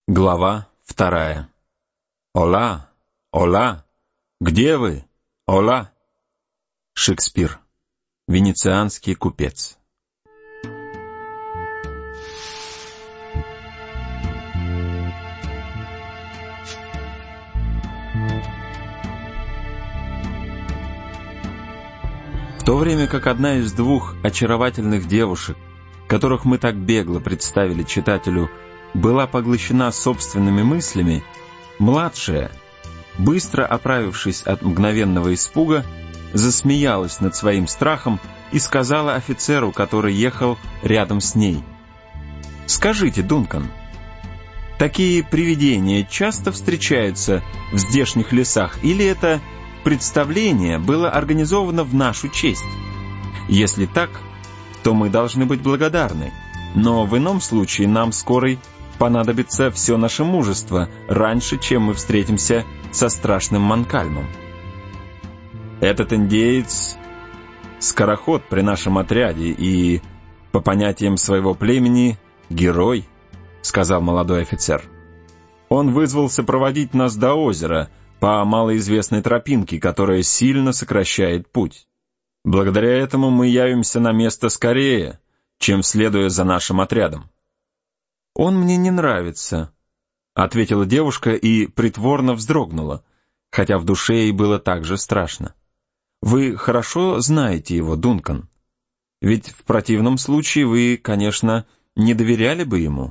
Глава 2. «Ола! Ола! Где вы? Ола!» Шекспир. Венецианский купец. В то время как одна из двух очаровательных девушек, которых мы так бегло представили читателю, была поглощена собственными мыслями, младшая, быстро оправившись от мгновенного испуга, засмеялась над своим страхом и сказала офицеру, который ехал рядом с ней: «Скажите, Дункан, такие привидения часто встречаются в здешних лесах, или это представление было организовано в нашу честь? Если так, то мы должны быть благодарны, но в ином случае нам скорой понадобится все наше мужество, раньше, чем мы встретимся со страшным Манкальмом. Этот индеец — скороход при нашем отряде и, по понятиям своего племени, герой», — сказал молодой офицер. «Он вызвался проводить нас до озера по малоизвестной тропинке, которая сильно сокращает путь. Благодаря этому мы явимся на место скорее, чем следуя за нашим отрядом». «Он мне не нравится», — ответила девушка и притворно вздрогнула, хотя в душе ей было так же страшно. «Вы хорошо знаете его, Дункан? Ведь в противном случае вы, конечно, не доверяли бы ему».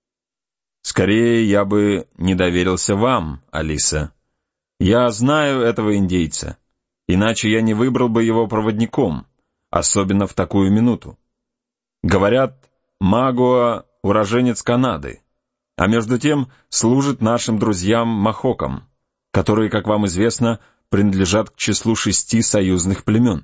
«Скорее, я бы не доверился вам, Алиса. Я знаю этого индейца, иначе я не выбрал бы его проводником, особенно в такую минуту. Говорят, Магуа — уроженец Канады, а между тем служит нашим друзьям-махокам, которые, как вам известно, принадлежат к числу 6 союзных племен.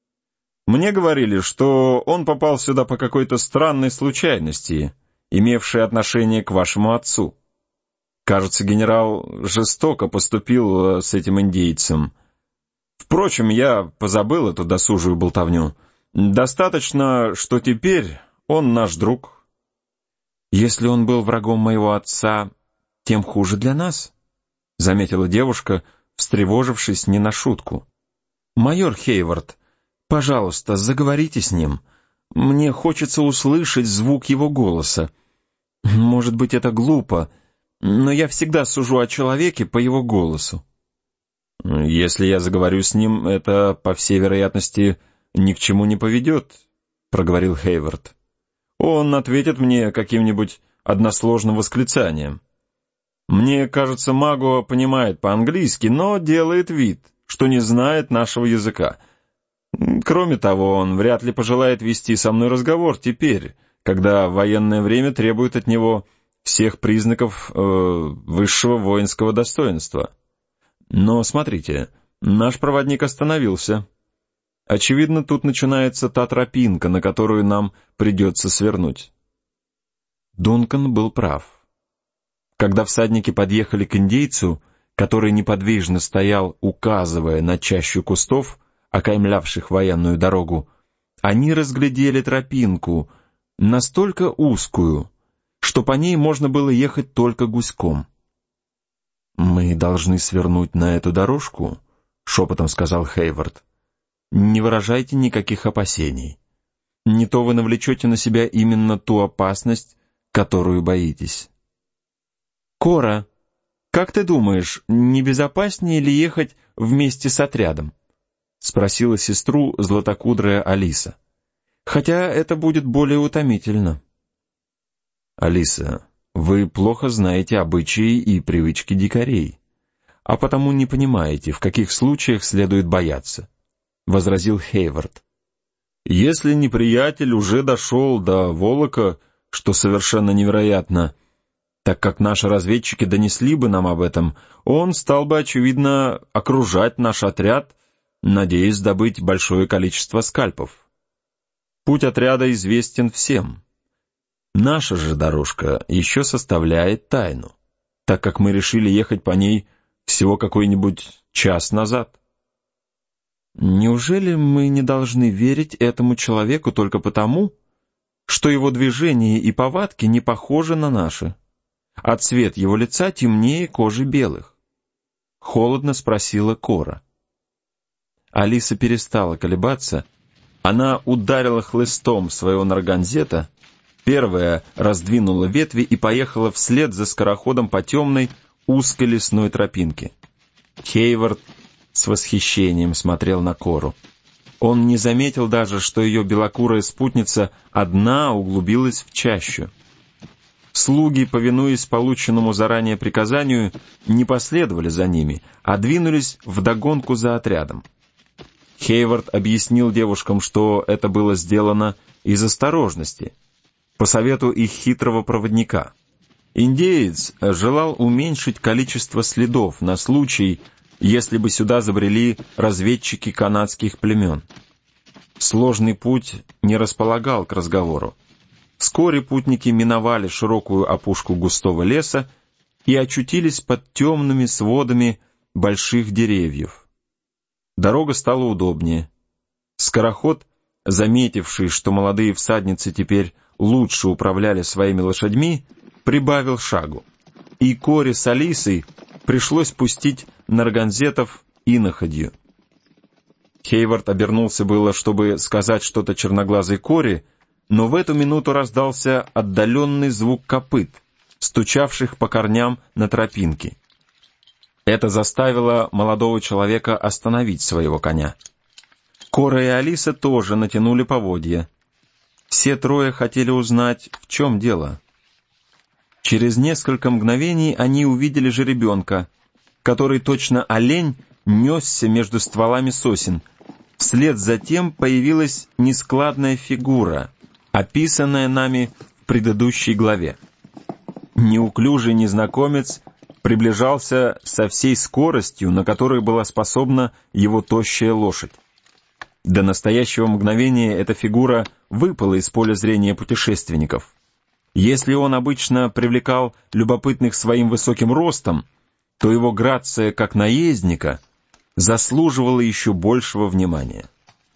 Мне говорили, что он попал сюда по какой-то странной случайности, имевшей отношение к вашему отцу. Кажется, генерал жестоко поступил с этим индейцем. Впрочем, я позабыл эту досужую болтовню. Достаточно, что теперь он наш друг». «Если он был врагом моего отца, тем хуже для нас», — заметила девушка, встревожившись не на шутку. «Майор Хейвард, пожалуйста, заговорите с ним. Мне хочется услышать звук его голоса. Может быть, это глупо, но я всегда сужу о человеке по его голосу». «Если я заговорю с ним, это, по всей вероятности, ни к чему не поведет», — проговорил Хейвард. «Он ответит мне каким-нибудь односложным восклицанием. Мне кажется, Магуа понимает по-английски, но делает вид, что не знает нашего языка. Кроме того, он вряд ли пожелает вести со мной разговор теперь, когда военное время требует от него всех признаков высшего воинского достоинства. Но смотрите, наш проводник остановился. Очевидно, тут начинается та тропинка, на которую нам придется свернуть». Дункан был прав. Когда всадники подъехали к индейцу, который неподвижно стоял, указывая на чащу кустов, окаймлявших военную дорогу, они разглядели тропинку, настолько узкую, что по ней можно было ехать только гуськом. «Мы должны свернуть на эту дорожку», — шепотом сказал Хейвард. «Не выражайте никаких опасений. Не то вы навлечете на себя именно ту опасность, которую боитесь». «Кора, как ты думаешь, не безопаснее ли ехать вместе с отрядом?» — спросила сестру златокудрая Алиса. «Хотя это будет более утомительно». «Алиса, вы плохо знаете обычаи и привычки дикарей, а потому не понимаете, в каких случаях следует бояться», — возразил Хейвард. «Если неприятель уже дошел до Волока, что совершенно невероятно, так как наши разведчики донесли бы нам об этом, он стал бы, очевидно, окружать наш отряд, надеясь добыть большое количество скальпов. Путь отряда известен всем. Наша же дорожка еще составляет тайну, так как мы решили ехать по ней всего какой-нибудь час назад». «Неужели мы не должны верить этому человеку только потому, что его движения и повадки не похожи на наши? а цвет его лица темнее кожи белых? Холодно спросила Кора. Алиса перестала колебаться. Она ударила хлыстом своего нарганзета, первая раздвинула ветви и поехала вслед за скороходом по темной, узкой лесной тропинке. Хейвард с восхищением смотрел на Кору. Он не заметил даже, что ее белокурая спутница одна углубилась в чащу. Слуги, повинуясь полученному заранее приказанию, не последовали за ними, а двинулись вдогонку за отрядом. Хейвард объяснил девушкам, что это было сделано из осторожности, по совету их хитрого проводника. Индеец желал уменьшить количество следов на случай, если бы сюда забрели разведчики канадских племен. Сложный путь не располагал к разговору. Вскоре путники миновали широкую опушку густого леса и очутились под темными сводами больших деревьев. Дорога стала удобнее. Скороход, заметивший, что молодые всадницы теперь лучше управляли своими лошадьми, прибавил шагу, и Коре с Алисой пришлось пустить нарганзетов иноходью. Хейвард обернулся было, чтобы сказать что-то черноглазой Коре, но в эту минуту раздался отдаленный звук копыт, стучавших по корням на тропинке. Это заставило молодого человека остановить своего коня. Кора и Алиса тоже натянули поводья. Все трое хотели узнать, в чем дело. Через несколько мгновений они увидели жеребенка, который точно олень несся между стволами сосен. Вслед за тем появилась нескладная фигура, описанная нами в предыдущей главе. Неуклюжий незнакомец приближался со всей скоростью, на которой была способна его тощая лошадь. До настоящего мгновения эта фигура выпала из поля зрения путешественников. Если он обычно привлекал любопытных своим высоким ростом, то его грация как наездника заслуживала еще большего внимания.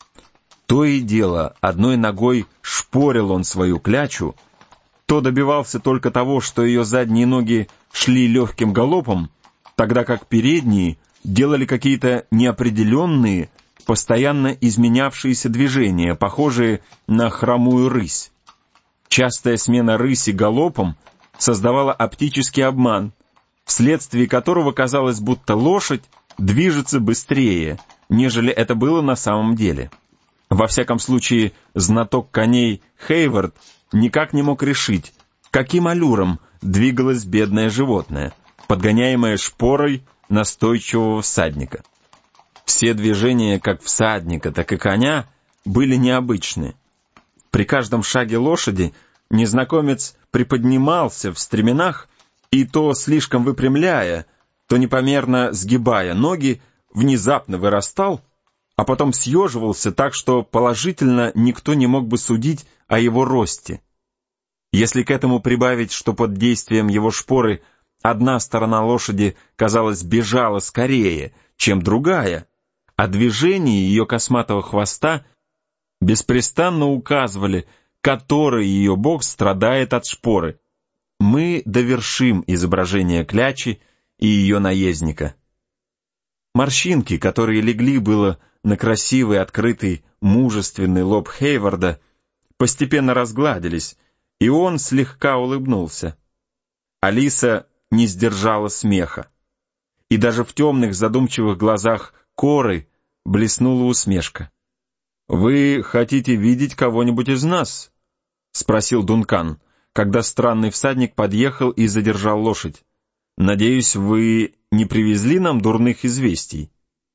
То и дело, одной ногой шпорил он свою клячу, то добивался только того, что ее задние ноги шли легким галопом, тогда как передние делали какие-то неопределенные, постоянно изменявшиеся движения, похожие на хромую рысь. Частая смена рыси галопом создавала оптический обман, вследствие которого казалось, будто лошадь движется быстрее, нежели это было на самом деле. Во всяком случае, знаток коней Хейвард никак не мог решить, каким аллюром двигалось бедное животное, подгоняемое шпорой настойчивого всадника. Все движения как всадника, так и коня были необычны. При каждом шаге лошади незнакомец приподнимался в стременах и то слишком выпрямляя, то непомерно сгибая ноги, внезапно вырастал, а потом съеживался так, что положительно никто не мог бы судить о его росте. Если к этому прибавить, что под действием его шпоры одна сторона лошади, казалось, бежала скорее, чем другая, а движения ее косматого хвоста беспрестанно указывали, который ее бок страдает от шпоры, мы довершим изображение клячи и ее наездника. Морщинки, которые легли было на красивый, открытый, мужественный лоб Хейварда, постепенно разгладились, и он слегка улыбнулся. Алиса не сдержала смеха, и даже в темных задумчивых глазах Коры блеснула усмешка. «Вы хотите видеть кого-нибудь из нас?» — спросил Дункан, когда странный всадник подъехал и задержал лошадь. «Надеюсь, вы не привезли нам дурных известий?»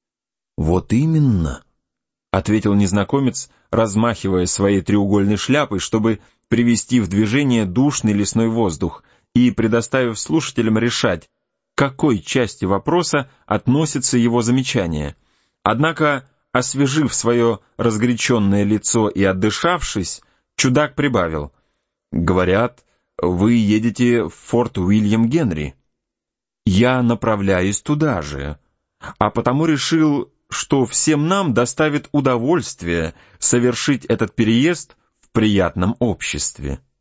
«Вот именно», — ответил незнакомец, размахивая своей треугольной шляпой, чтобы привести в движение душный лесной воздух и предоставив слушателям решать, к какой части вопроса относится его замечание. Однако, освежив свое разгоряченное лицо и отдышавшись, чудак прибавил: «Говорят, вы едете в форт Уильям Генри. Я направляюсь туда же, а потому решил, что всем нам доставит удовольствие совершить этот переезд в приятном обществе».